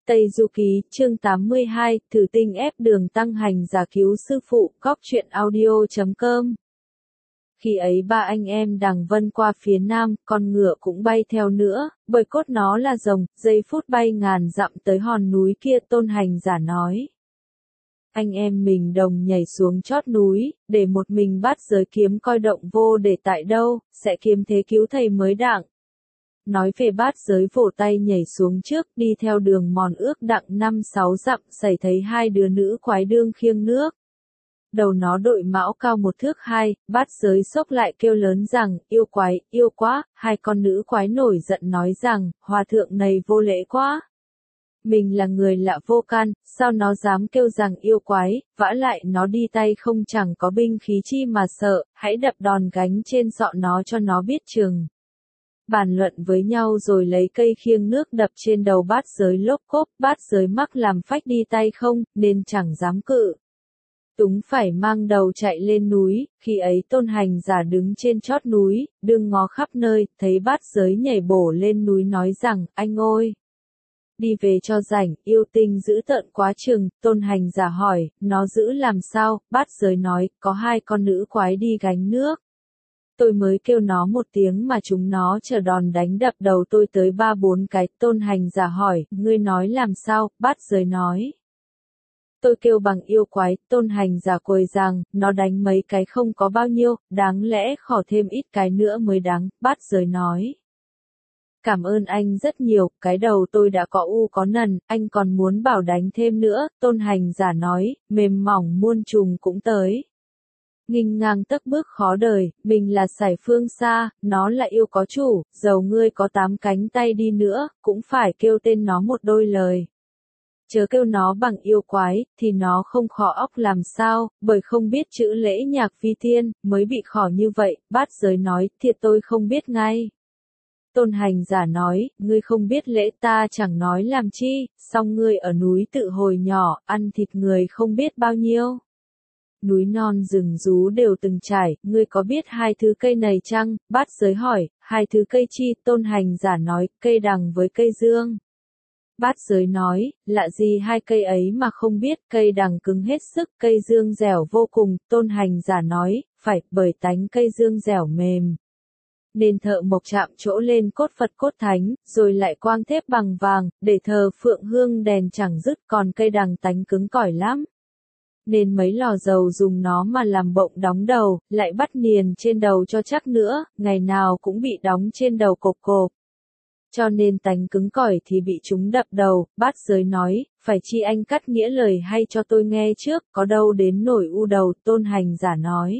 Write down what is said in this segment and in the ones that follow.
Tây Du Ký, chương 82, thử tinh ép Đường Tăng hành giả cứu sư phụ, cóc truyện audio.com. Khi ấy ba anh em đằng vân qua phía nam, con ngựa cũng bay theo nữa, bởi cốt nó là rồng, giây phút bay ngàn dặm tới hòn núi kia. Tôn hành giả nói. Anh em mình đồng nhảy xuống chót núi, để một mình bắt giới kiếm coi động vô để tại đâu, sẽ kiếm thế cứu thầy mới đặng. Nói về bát giới vỗ tay nhảy xuống trước, đi theo đường mòn ước đặng 5-6 dặm, xảy thấy hai đứa nữ quái đương khiêng nước. Đầu nó đội mão cao 1 thước 2, bát giới xốc lại kêu lớn rằng, yêu quá, hai con nữ quái nổi giận nói rằng, hòa thượng này vô lễ quá. Mình là người lạ vô can, sao nó dám kêu rằng yêu quái, vả lại nó đi tay không chẳng có binh khí chi mà sợ, hãy đập đòn gánh trên sọ nó cho nó biết chừng. Bàn luận với nhau rồi lấy cây khiêng nước đập trên đầu bát giới lốp cốp, bát giới mắc làm phách đi tay không, nên chẳng dám cự. Túng phải mang đầu chạy lên núi, khi ấy Tôn hành giả đứng trên chót núi, đương ngó khắp nơi, thấy bát giới nhảy bổ lên núi nói rằng, anh ơi! Đi về cho rảnh, yêu tinh dữ tợn quá chừng. Tôn hành giả hỏi, nó dữ làm sao? Bát giới nói, có hai con nữ quái đi gánh nước. Tôi mới kêu nó một tiếng mà chúng nó chờ đòn đánh đập đầu tôi tới 3-4 cái. Tôn hành giả hỏi, ngươi nói làm sao? Bát giới nói. Tôi kêu bằng yêu quái. Tôn hành giả quầy rằng, nó đánh mấy cái không có bao nhiêu, đáng lẽ khỏ thêm ít cái nữa mới đáng. Bát giới nói. Cảm ơn anh rất nhiều, cái đầu tôi đã có u có nần, anh còn muốn bảo đánh thêm nữa. Tôn hành giả nói, mềm mỏng muôn trùng cũng tới. Nghinh ngang tấc bước khó đời, mình là sải phương xa, nó là yêu có chủ, dầu ngươi có 8 cánh tay đi nữa, cũng phải kêu tên nó một đôi lời. Chớ kêu nó bằng yêu quái, thì nó không khó óc làm sao, bởi không biết chữ lễ nhạc vi thiên, mới bị khỏ như vậy. Bát giới nói, thiệt tôi không biết ngay. Tôn hành giả nói, ngươi không biết lễ ta chẳng nói làm chi, song ngươi ở núi tự hồi nhỏ, ăn thịt người không biết bao nhiêu. Núi non rừng rú đều từng trải, ngươi có biết hai thứ cây này chăng? Bát giới hỏi, hai thứ cây chi? Tôn hành giả nói, cây đằng với cây dương. Bát giới nói, lạ gì hai cây ấy mà không biết, cây đằng cứng hết sức, cây dương dẻo vô cùng. Tôn hành giả nói, phải, bởi tánh cây dương dẻo mềm. Nên thợ mộc chạm chỗ lên cốt Phật cốt thánh, rồi lại quang thép bằng vàng, để thờ phượng hương đèn chẳng dứt, còn cây đằng tánh cứng cỏi lắm. Nên mấy lò dầu dùng nó mà làm bộng đóng đầu, lại bắt niền trên đầu cho chắc nữa, ngày nào cũng bị đóng trên đầu cộp cộp. Cho nên tánh cứng cỏi thì bị chúng đập đầu. Bát giới nói, phải chi anh cắt nghĩa lời hay cho tôi nghe trước, có đâu đến nổi u đầu. Tôn hành giả nói.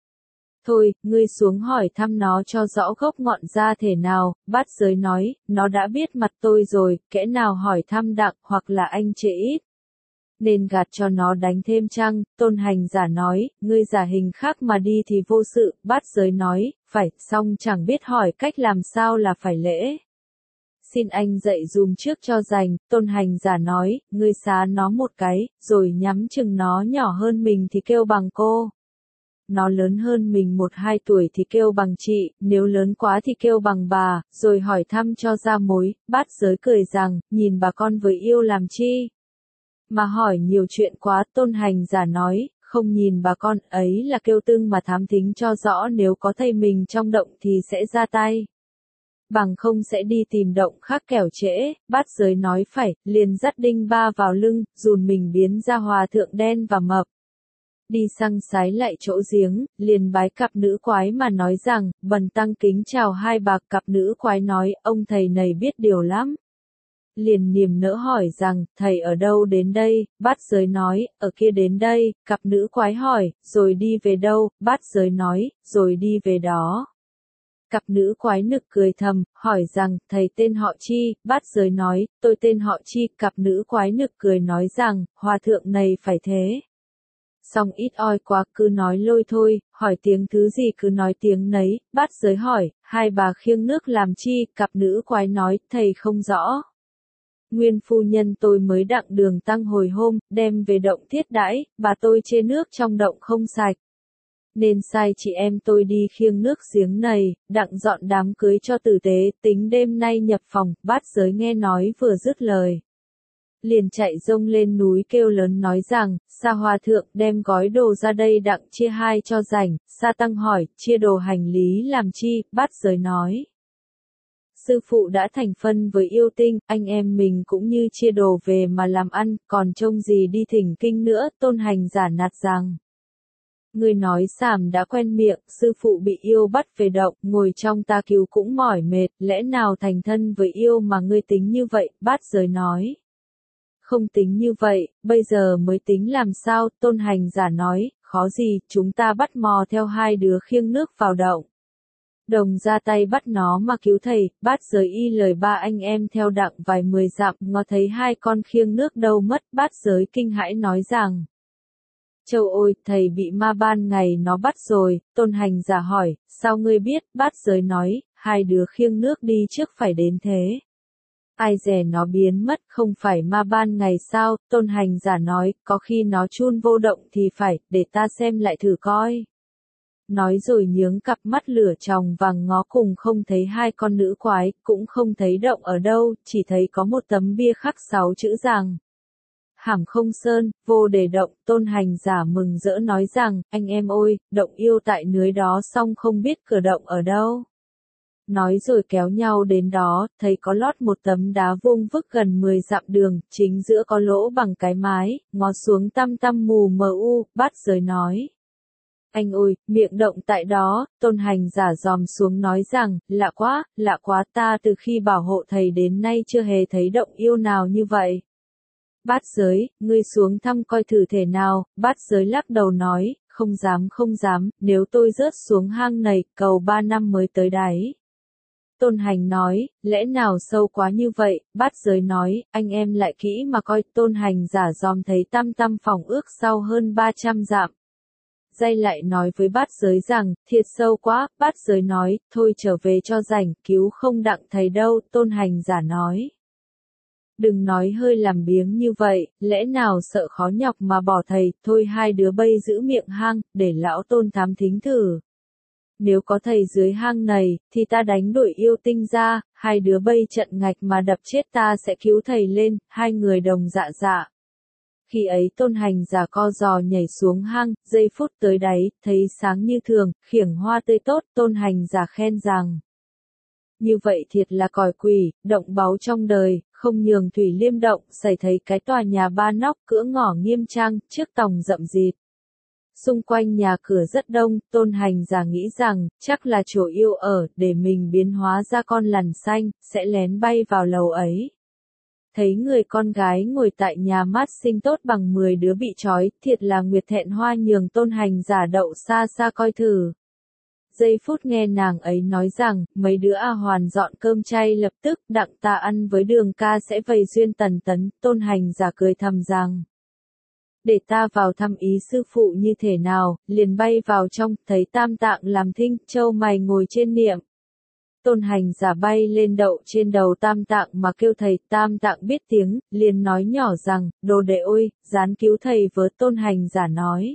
Thôi, ngươi xuống hỏi thăm nó cho rõ gốc ngọn ra thể nào. Bát giới nói, nó đã biết mặt tôi rồi, kẻ nào hỏi thăm đặng, hoặc là anh trễ ít. Nên gạt cho nó đánh thêm chăng? Tôn hành giả nói, ngươi giả hình khác mà đi thì vô sự. Bát giới nói, phải, song chẳng biết hỏi cách làm sao là phải lễ. Xin anh dạy dùm trước cho rành. Tôn hành giả nói, ngươi xá nó một cái, rồi nhắm chừng nó nhỏ hơn mình thì kêu bằng cô. Nó lớn hơn mình 1-2 tuổi thì kêu bằng chị, nếu lớn quá thì kêu bằng bà, rồi hỏi thăm cho ra mối. Bát giới cười rằng, nhìn bà con với yêu làm chi? Mà hỏi nhiều chuyện quá. Tôn hành giả nói, không nhìn bà con ấy là kêu tưng mà thám thính cho rõ, nếu có thầy mình trong động thì sẽ ra tay. Bằng không sẽ đi tìm động khác kẻo trễ. Bát giới nói phải, liền dắt đinh ba vào lưng, dùn mình biến ra hòa thượng đen và mập. Đi xăng sái lại chỗ giếng, liền bái cặp nữ quái mà nói rằng, bần tăng kính chào hai bạc. Cặp nữ quái nói, ông thầy này biết điều lắm. Liền niềm nỡ hỏi rằng, thầy ở đâu đến đây? Bát giới nói, ở kia đến đây. Cặp nữ quái hỏi, rồi đi về đâu? Bát giới nói, rồi đi về đó. Cặp nữ quái nực cười thầm, hỏi rằng, thầy tên họ chi? Bát giới nói, tôi tên họ chi. Cặp nữ quái nực cười nói rằng, hòa thượng này phải thế. Xong ít oi quá, cứ nói lôi thôi, hỏi tiếng thứ gì cứ nói tiếng nấy. Bát giới hỏi, hai bà khiêng nước làm chi? Cặp nữ quái nói, thầy không rõ. Nguyên phu nhân tôi mới đặng Đường Tăng hồi hôm, đem về động thiết đãi, bà tôi chê nước trong động không sạch. Nên sai chị em tôi đi khiêng nước giếng này, đặng dọn đám cưới cho tử tế, tính đêm nay nhập phòng. Bát giới nghe nói vừa dứt lời. liền chạy rông lên núi kêu lớn nói rằng, Sa Hòa Thượng đem gói đồ ra đây đặng chia hai cho rảnh. Sa Tăng hỏi, chia đồ hành lý làm chi? Bát Giới nói, sư phụ đã thành phân với yêu tinh, anh em mình cũng như chia đồ về mà làm ăn, còn trông gì đi thỉnh kinh nữa. Tôn Hành Giả nạt rằng, người nói sàm đã quen miệng, sư phụ bị yêu bắt về động, ngồi trong ta cứu cũng mỏi mệt, lẽ nào thành thân với yêu mà ngươi tính như vậy? Bát Giới nói, không tính như vậy, bây giờ mới tính làm sao? Tôn Hành Giả nói, khó gì, chúng ta bắt mò theo hai đứa khiêng nước vào động. Đồng ra tay bắt nó mà cứu thầy. Bát Giới y lời ba anh em theo đặng vài 10 dặm, ngó thấy hai con khiêng nước đâu mất. Bát Giới kinh hãi nói rằng, Châu ôi, thầy bị ma ban ngày nó bắt rồi. Tôn Hành Giả hỏi, sao ngươi biết? Bát Giới nói, hai đứa khiêng nước đi trước phải đến thế. Ai dè nó biến mất, không phải ma ban ngày sao? Tôn Hành Giả nói, có khi nó chun vô động thì phải, để ta xem lại thử coi. Nói rồi nhướng cặp mắt lửa tròng vàng ngó cùng không thấy hai con nữ quái, cũng không thấy động ở đâu, chỉ thấy có một tấm bia khắc 6 chữ rằng, Hàm Không Sơn, vô để động. Tôn Hành Giả mừng rỡ nói rằng, anh em ôi, động yêu tại núi đó xong không biết cửa động ở đâu. Nói rồi kéo nhau đến đó, thấy có lót một tấm đá vuông vức gần 10 dặm đường, chính giữa có lỗ bằng cái mái, ngó xuống tăm tăm mù mờ u. Bát Giới nói, anh ôi, miệng động tại đó. Tôn Hành Giả dòm xuống nói rằng, lạ quá, ta từ khi bảo hộ thầy đến nay chưa hề thấy động yêu nào như vậy. Bát Giới, ngươi xuống thăm coi thử thể nào. Bát Giới lắc đầu nói, không dám, nếu tôi rớt xuống hang này, cầu 3 năm mới tới đáy. Tôn Hành nói, lẽ nào sâu quá như vậy? Bát Giới nói, anh em lại kỹ mà coi. Tôn Hành Giả dòm thấy tăm phòng ước sau hơn 300 dặm. Dây lại nói với Bát Giới rằng, thiệt sâu quá. Bát Giới nói, thôi trở về cho rảnh, cứu không đặng thầy đâu. Tôn Hành Giả nói, đừng nói hơi làm biếng như vậy, lẽ nào sợ khó nhọc mà bỏ thầy? Thôi hai đứa bây giữ miệng hang, để lão Tôn thám thính thử. Nếu có thầy dưới hang này, thì ta đánh đuổi yêu tinh ra, hai đứa bây trận ngạch mà đập chết ta sẽ cứu thầy lên. Hai người đồng dạ. Khi ấy Tôn Hành Giả co giò nhảy xuống hang, giây phút tới đáy, thấy sáng như thường, khiểng hoa tươi tốt. Tôn Hành Giả khen rằng, như vậy thiệt là còi quỷ, động báu trong đời, không nhường Thủy Liêm động. Xảy thấy cái tòa nhà 3 nóc cửa ngõ nghiêm trang, trước tòng rậm rịt. Xung quanh nhà cửa rất đông. Tôn Hành Giả nghĩ rằng, chắc là chỗ yêu ở, để mình biến hóa ra con lằn xanh, sẽ lén bay vào lầu ấy. Thấy người con gái ngồi tại nhà mát xinh tốt bằng 10 đứa bị trói, thiệt là nguyệt thẹn hoa nhường. Tôn Hành Giả đậu xa coi thử. Giây phút nghe nàng ấy nói rằng, mấy đứa Hoàn dọn cơm chay lập tức, đặng ta ăn với Đường ca sẽ vầy duyên tần tấn. Tôn Hành Giả cười thầm rằng, để ta vào thăm ý sư phụ như thế nào. Liền bay vào trong, thấy Tam Tạng làm thinh, châu mày ngồi trên niệm. Tôn Hành Giả bay lên đậu trên đầu Tam Tạng mà kêu thầy. Tam Tạng biết tiếng, liền nói nhỏ rằng, đồ đệ ôi, dán cứu thầy với. Tôn Hành Giả nói,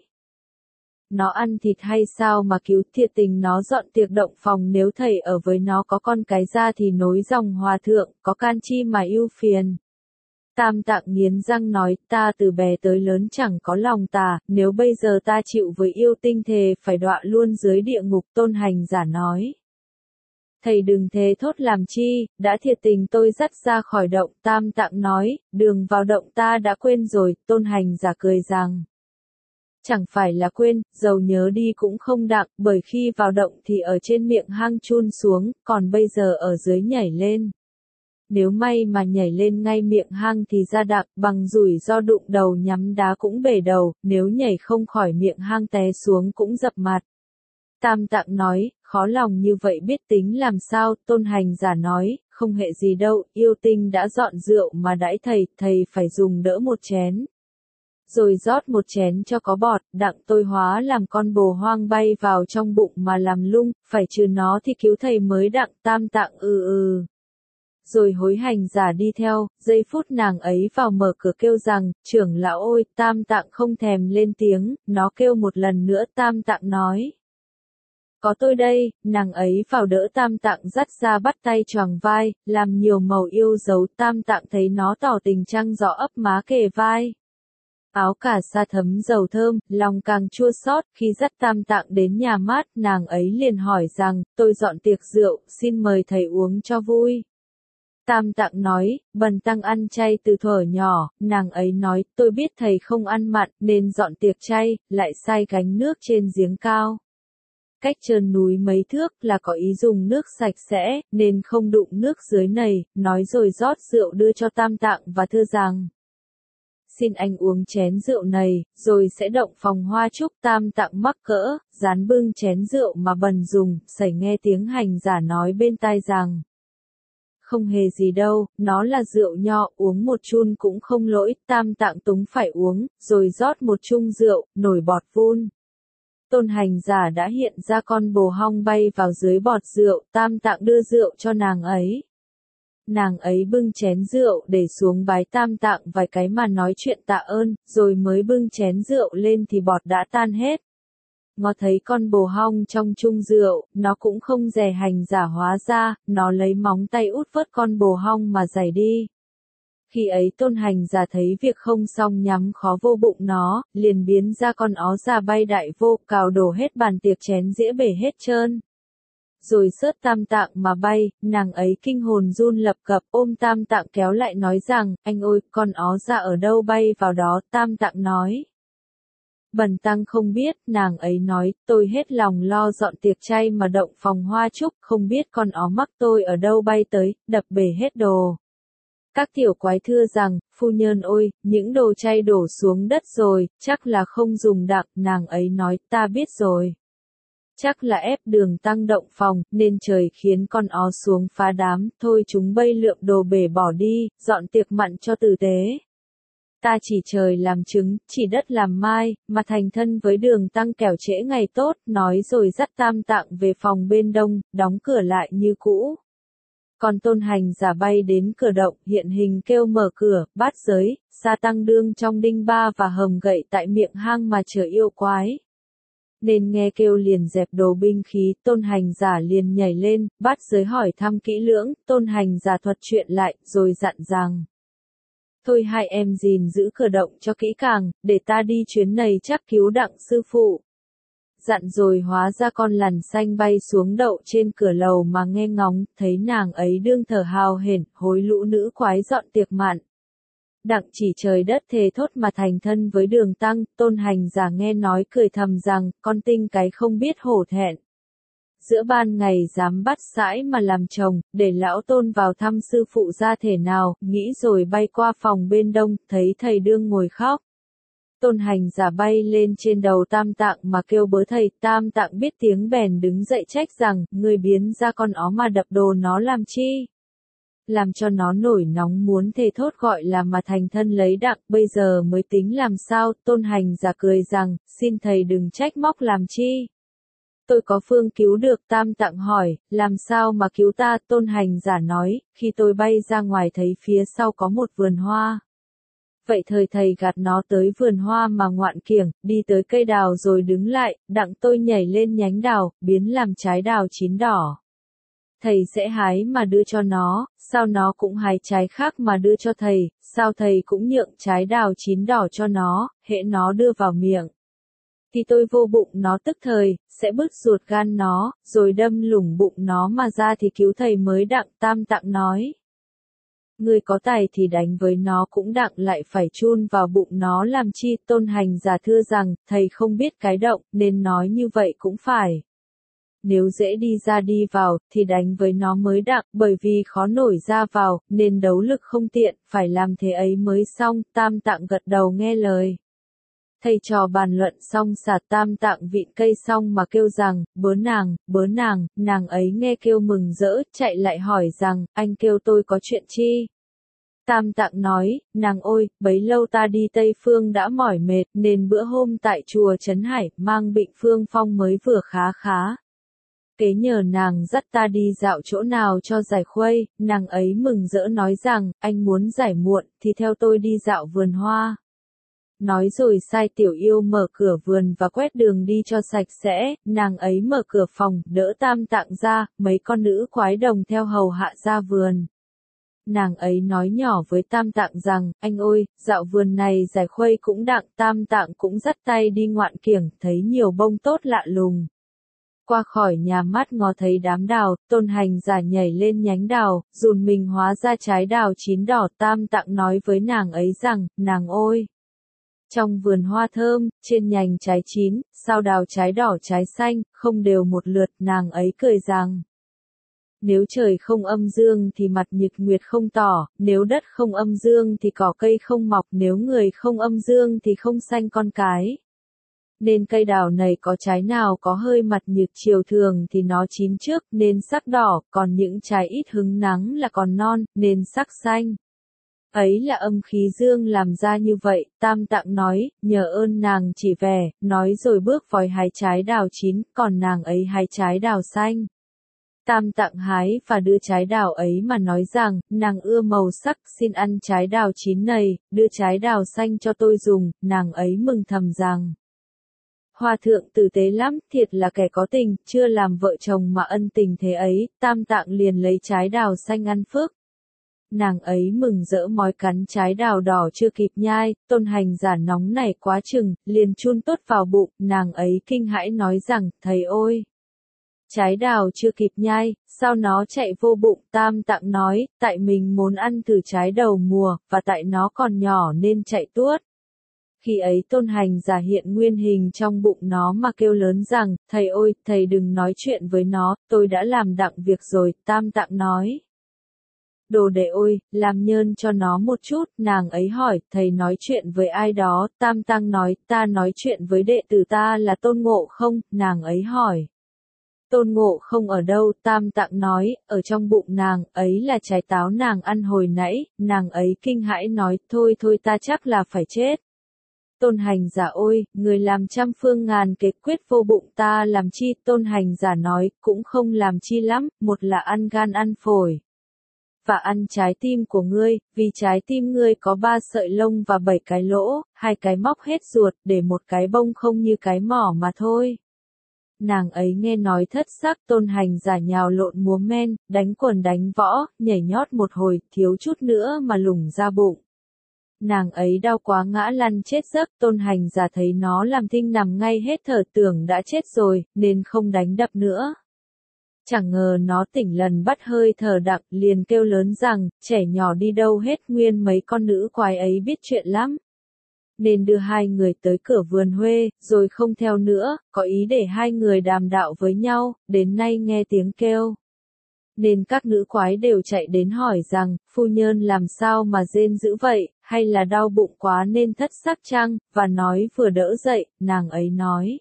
nó ăn thịt hay sao mà cứu? Thiệt tình nó dọn tiệc động phòng, nếu thầy ở với nó có con cái ra thì nối dòng hòa thượng, có can chi mà ưu phiền. Tam Tạng nghiến răng nói, ta từ bé tới lớn chẳng có lòng tà, nếu bây giờ ta chịu với yêu tinh thề phải đọa luôn dưới địa ngục. Tôn Hành Giả nói, thầy đừng thế thốt làm chi, đã thiệt tình tôi dắt ra khỏi động. Tam Tạng nói, đường vào động ta đã quên rồi. Tôn Hành Giả cười rằng, chẳng phải là quên, dầu nhớ đi cũng không đặng, bởi khi vào động thì ở trên miệng hang chun xuống, còn bây giờ ở dưới nhảy lên. Nếu may mà nhảy lên ngay miệng hang thì ra đặng, bằng rủi ro đụng đầu nhắm đá cũng bể đầu, nếu nhảy không khỏi miệng hang té xuống cũng dập mặt. Tam Tạng nói, khó lòng như vậy biết tính làm sao? Tôn Hành Giả nói, không hệ gì đâu, yêu tinh đã dọn rượu mà đãi thầy phải dùng đỡ một chén. Rồi rót một chén cho có bọt, đặng tôi hóa làm con bồ hoang bay vào trong bụng mà làm lung, phải trừ nó thì cứu thầy mới đặng. Tam Tạng rồi hối hành giả đi theo. Giây phút nàng ấy vào mở cửa kêu rằng, trưởng lão ôi. Tam Tạng không thèm lên tiếng, nó kêu một lần nữa. Tam Tạng nói, có tôi đây, nàng ấy vào đỡ Tam Tạng dắt ra bắt tay choàng vai, làm nhiều màu yêu dấu. Tam Tạng thấy nó tỏ tình trăng gió ấp má kề vai. Áo cà sa thấm dầu thơm, lòng càng chua xót. Khi dắt Tam Tạng đến nhà mát, nàng ấy liền hỏi rằng, tôi dọn tiệc rượu, xin mời thầy uống cho vui. Tam Tạng nói, bần tăng ăn chay từ thuở nhỏ. Nàng ấy nói, tôi biết thầy không ăn mặn, nên dọn tiệc chay, lại sai gánh nước trên giếng cao. Cách trơn núi mấy thước là có ý dùng nước sạch sẽ, nên không đụng nước dưới này, nói rồi rót rượu đưa cho Tam Tạng và thưa rằng, xin anh uống chén rượu này, rồi sẽ động phòng hoa trúc. Tam Tạng mắc cỡ, dán bưng chén rượu mà bần dùng, sẩy nghe tiếng hành giả nói bên tai rằng, không hề gì đâu, nó là rượu nho, uống một chun cũng không lỗi. Tam Tạng túng phải uống, rồi rót một chung rượu, nổi bọt vun. Tôn hành giả đã hiện ra con bồ hong bay vào dưới bọt rượu. Tam Tạng đưa rượu cho nàng ấy. Nàng ấy bưng chén rượu để xuống bái Tam Tạng vài cái mà nói chuyện tạ ơn, rồi mới bưng chén rượu lên thì bọt đã tan hết. Ngó thấy con bồ hong trong chung rượu, nó cũng không dè hành giả hóa ra, nó lấy móng tay út vớt con bồ hong mà giày đi. Khi ấy tôn hành giả thấy việc không xong nhắm khó vô bụng nó, liền biến ra con ó già bay đại vô, cào đổ hết bàn tiệc chén dĩa bể hết trơn. Rồi sớt Tam Tạng mà bay, nàng ấy kinh hồn run lập cập ôm Tam Tạng kéo lại nói rằng, anh ơi, con ó già ở đâu bay vào đó. Tam Tạng nói, bần tăng không biết. Nàng ấy nói, tôi hết lòng lo dọn tiệc chay mà động phòng hoa trúc, không biết con ó mắc tôi ở đâu bay tới, đập bể hết đồ. Các tiểu quái thưa rằng, phu nhân ôi, những đồ chay đổ xuống đất rồi, chắc là không dùng đặng. Nàng ấy nói, ta biết rồi. Chắc là ép Đường Tăng động phòng, nên trời khiến con ó xuống phá đám, thôi chúng bây lượm đồ bể bỏ đi, dọn tiệc mặn cho tử tế. Ta chỉ trời làm chứng, chỉ đất làm mai, mà thành thân với Đường Tăng kẻo trễ ngày tốt, nói rồi dắt Tam Tạng về phòng bên đông, đóng cửa lại như cũ. Còn tôn hành giả bay đến cửa động, hiện hình kêu mở cửa, bát giới, sa tăng đương trong đinh ba và hầm gậy tại miệng hang mà chờ yêu quái. Nên nghe kêu liền dẹp đồ binh khí, tôn hành giả liền nhảy lên, bát giới hỏi thăm kỹ lưỡng, tôn hành giả thuật chuyện lại, rồi dặn rằng. Thôi hai em gìn giữ cửa động cho kỹ càng, để ta đi chuyến này chắc cứu đặng sư phụ. Dặn rồi hóa ra con lằn xanh bay xuống đậu trên cửa lầu mà nghe ngóng, thấy nàng ấy đương thở hào hển, hối lũ nữ quái dọn tiệc mặn. Đặng chỉ trời đất thề thốt mà thành thân với Đường Tăng. Tôn hành giả nghe nói cười thầm rằng, con tinh cái không biết hổ thẹn. Giữa ban ngày dám bắt sãi mà làm chồng, để lão Tôn vào thăm sư phụ ra thể nào, nghĩ rồi bay qua phòng bên đông, thấy thầy đương ngồi khóc. Tôn hành giả bay lên trên đầu Tam Tạng mà kêu bớ thầy. Tam Tạng biết tiếng bèn đứng dậy trách rằng, người biến ra con ó mà đập đồ nó làm chi? Làm cho nó nổi nóng muốn thề thốt gọi là mà thành thân lấy đặng, bây giờ mới tính làm sao. Tôn hành giả cười rằng, xin thầy đừng trách móc làm chi. Tôi có phương cứu được. Tam Tạng hỏi, làm sao mà cứu ta? Tôn hành giả nói, khi tôi bay ra ngoài thấy phía sau có một vườn hoa. Vậy thời thầy gạt nó tới vườn hoa mà ngoạn kiểng, đi tới cây đào rồi đứng lại, đặng tôi nhảy lên nhánh đào, biến làm trái đào chín đỏ. Thầy sẽ hái mà đưa cho nó, sao nó cũng hái trái khác mà đưa cho thầy, sao thầy cũng nhượng trái đào chín đỏ cho nó, hễ nó đưa vào miệng. Thì tôi vô bụng nó tức thời, sẽ bứt ruột gan nó, rồi đâm lủng bụng nó mà ra thì cứu thầy mới đặng. Tam Tạng nói. Người có tài thì đánh với nó cũng đặng, lại phải chun vào bụng nó làm chi? Tôn hành giả thưa rằng, thầy không biết cái động, nên nói như vậy cũng phải. Nếu dễ đi ra đi vào, thì đánh với nó mới đặng, bởi vì khó nổi ra vào, nên đấu lực không tiện, phải làm thế ấy mới xong. Tam Tạng gật đầu nghe lời. Thầy trò bàn luận xong sạt Tam Tạng vịn cây xong mà kêu rằng, bớ nàng. Nàng ấy nghe kêu mừng rỡ, chạy lại hỏi rằng, anh kêu tôi có chuyện chi? Tam Tạng nói, nàng ôi, bấy lâu ta đi Tây Phương đã mỏi mệt, nên bữa hôm tại chùa Trấn Hải, mang bệnh phương phong mới vừa khá. Kế nhờ nàng dắt ta đi dạo chỗ nào cho giải khuây. Nàng ấy mừng rỡ nói rằng, anh muốn giải muộn, thì theo tôi đi dạo vườn hoa. Nói rồi sai tiểu yêu mở cửa vườn và quét đường đi cho sạch sẽ, nàng ấy mở cửa phòng, đỡ Tam Tạng ra, mấy con nữ quái đồng theo hầu hạ ra vườn. Nàng ấy nói nhỏ với Tam Tạng rằng, anh ơi, dạo vườn này giải khuây cũng đặng, Tam Tạng cũng dắt tay đi ngoạn kiểng, thấy nhiều bông tốt lạ lùng. Qua khỏi nhà mát ngó thấy đám đào, Tôn Hành Giả nhảy lên nhánh đào, dùn mình hóa ra trái đào chín đỏ. Tam Tạng nói với nàng ấy rằng, nàng ơi! Trong vườn hoa thơm, trên nhành trái chín, sao đào trái đỏ trái xanh, không đều một lượt. Nàng ấy cười rằng, nếu trời không âm dương thì mặt nhật nguyệt không tỏ, nếu đất không âm dương thì cỏ cây không mọc, nếu người không âm dương thì không sanh con cái. Nên cây đào này có trái nào có hơi mặt nhật chiều thường thì nó chín trước, nên sắc đỏ, còn những trái ít hứng nắng là còn non, nên sắc xanh. Ấy là âm khí dương làm ra như vậy. Tam Tạng nói, nhờ ơn nàng chỉ vẻ, nói rồi bước vòi hái trái đào chín, còn nàng ấy hái trái đào xanh. Tam Tạng hái và đưa trái đào ấy mà nói rằng, nàng ưa màu sắc, xin ăn trái đào chín này, đưa trái đào xanh cho tôi dùng. Nàng ấy mừng thầm rằng, Hòa thượng tử tế lắm, thiệt là kẻ có tình, chưa làm vợ chồng mà ân tình thế ấy. Tam Tạng liền lấy trái đào xanh ăn phước. Nàng ấy mừng rỡ mói cắn trái đào đỏ chưa kịp nhai, Tôn Hành Giả nóng nảy quá chừng, liền chun tốt vào bụng. Nàng ấy kinh hãi nói rằng, thầy ơi! Trái đào chưa kịp nhai, sao nó chạy vô bụng? Tam Tạng nói, tại mình muốn ăn từ trái đầu mùa, và tại nó còn nhỏ nên chạy tuốt. Khi ấy Tôn Hành Giả hiện nguyên hình trong bụng nó mà kêu lớn rằng, thầy ơi, thầy đừng nói chuyện với nó, tôi đã làm đặng việc rồi. Tam Tạng nói, đồ đệ ơi, làm nhơn cho nó một chút. Nàng ấy hỏi, thầy nói chuyện với ai đó? Tam Tạng nói, ta nói chuyện với đệ tử ta là Tôn Ngộ Không. Nàng ấy hỏi, Tôn Ngộ Không ở đâu? Tam Tạng nói, ở trong bụng nàng, ấy là trái táo nàng ăn hồi nãy. Nàng ấy kinh hãi nói, thôi thôi ta chắc là phải chết. Tôn Hành Giả ôi, người làm trăm phương ngàn kế quyết vô bụng ta làm chi? Tôn Hành Giả nói, cũng không làm chi lắm, một là ăn gan ăn phổi, và ăn trái tim của ngươi, vì trái tim ngươi có 3 sợi lông và 7 cái lỗ, 2 cái móc hết ruột, để một cái bông không như cái mỏ mà thôi. Nàng ấy nghe nói thất sắc. Tôn Hành Giả nhào lộn múa men, đánh quần đánh võ, nhảy nhót một hồi, thiếu chút nữa mà lủng ra bụng. Nàng ấy đau quá ngã lăn chết giấc. Tôn Hành Giả thấy nó làm thinh nằm ngay hết thở, tưởng đã chết rồi, nên không đánh đập nữa. Chẳng ngờ nó tỉnh lần bắt hơi thở đặng, liền kêu lớn rằng, trẻ nhỏ đi đâu hết? Nguyên mấy con nữ quái ấy biết chuyện lắm, nên đưa hai người tới cửa vườn Huê, rồi không theo nữa, có ý để hai người đàm đạo với nhau. Đến nay nghe tiếng kêu, nên các nữ quái đều chạy đến hỏi rằng, phu nhân làm sao mà rên dữ vậy, hay là đau bụng quá nên thất sắc chăng? Và nói vừa đỡ dậy, nàng ấy nói,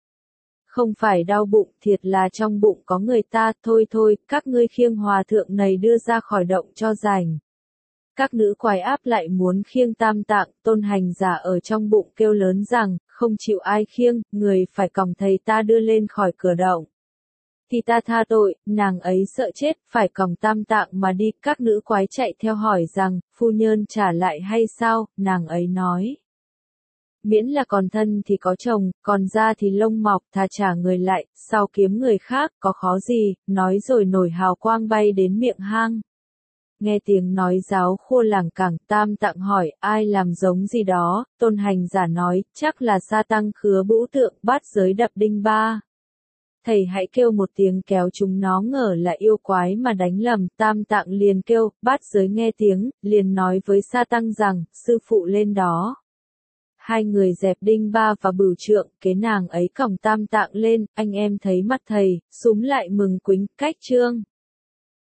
không phải đau bụng, thiệt là trong bụng có người ta. Thôi thôi, các ngươi khiêng hòa thượng này đưa ra khỏi động cho rảnh. Các nữ quái áp lại muốn khiêng Tam Tạng. Tôn Hành Giả ở trong bụng kêu lớn rằng, không chịu ai khiêng, người phải còng thầy ta đưa lên khỏi cửa động. Thì ta tha tội. Nàng ấy sợ chết, phải còng Tam Tạng mà đi. Các nữ quái chạy theo hỏi rằng, phu nhân trả lại hay sao? Nàng ấy nói, miễn là còn thân thì có chồng, còn da thì lông mọc, thà trả người lại, sao kiếm người khác, có khó gì? Nói rồi nổi hào quang bay đến miệng hang. Nghe tiếng nói giáo khô lảng cảng. Tam Tạng hỏi, ai làm giống gì đó? Tôn Hành Giả nói, chắc là sa tăng khứa bữu tượng, bát giới đập đinh ba. Thầy hãy kêu một tiếng kéo chúng nó ngờ là yêu quái mà đánh lầm. Tam Tạng liền kêu, bát giới nghe tiếng, liền nói với sa tăng rằng, sư phụ lên đó. Hai người dẹp đinh ba và bửu trượng, kế nàng ấy còng Tam Tạng lên. Anh em thấy mặt thầy, xúm lại mừng quính. Cách chương